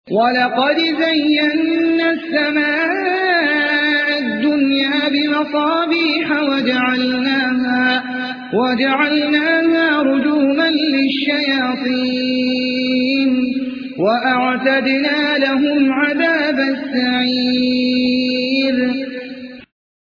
वलक़द ज़य्यन्ना अस्समाअ अद्दुन्या बिमसाबीह वजअलनाहा रुजूमन लिश्शयातीन वअअतदना लहुम अज़ाब अस्सईर।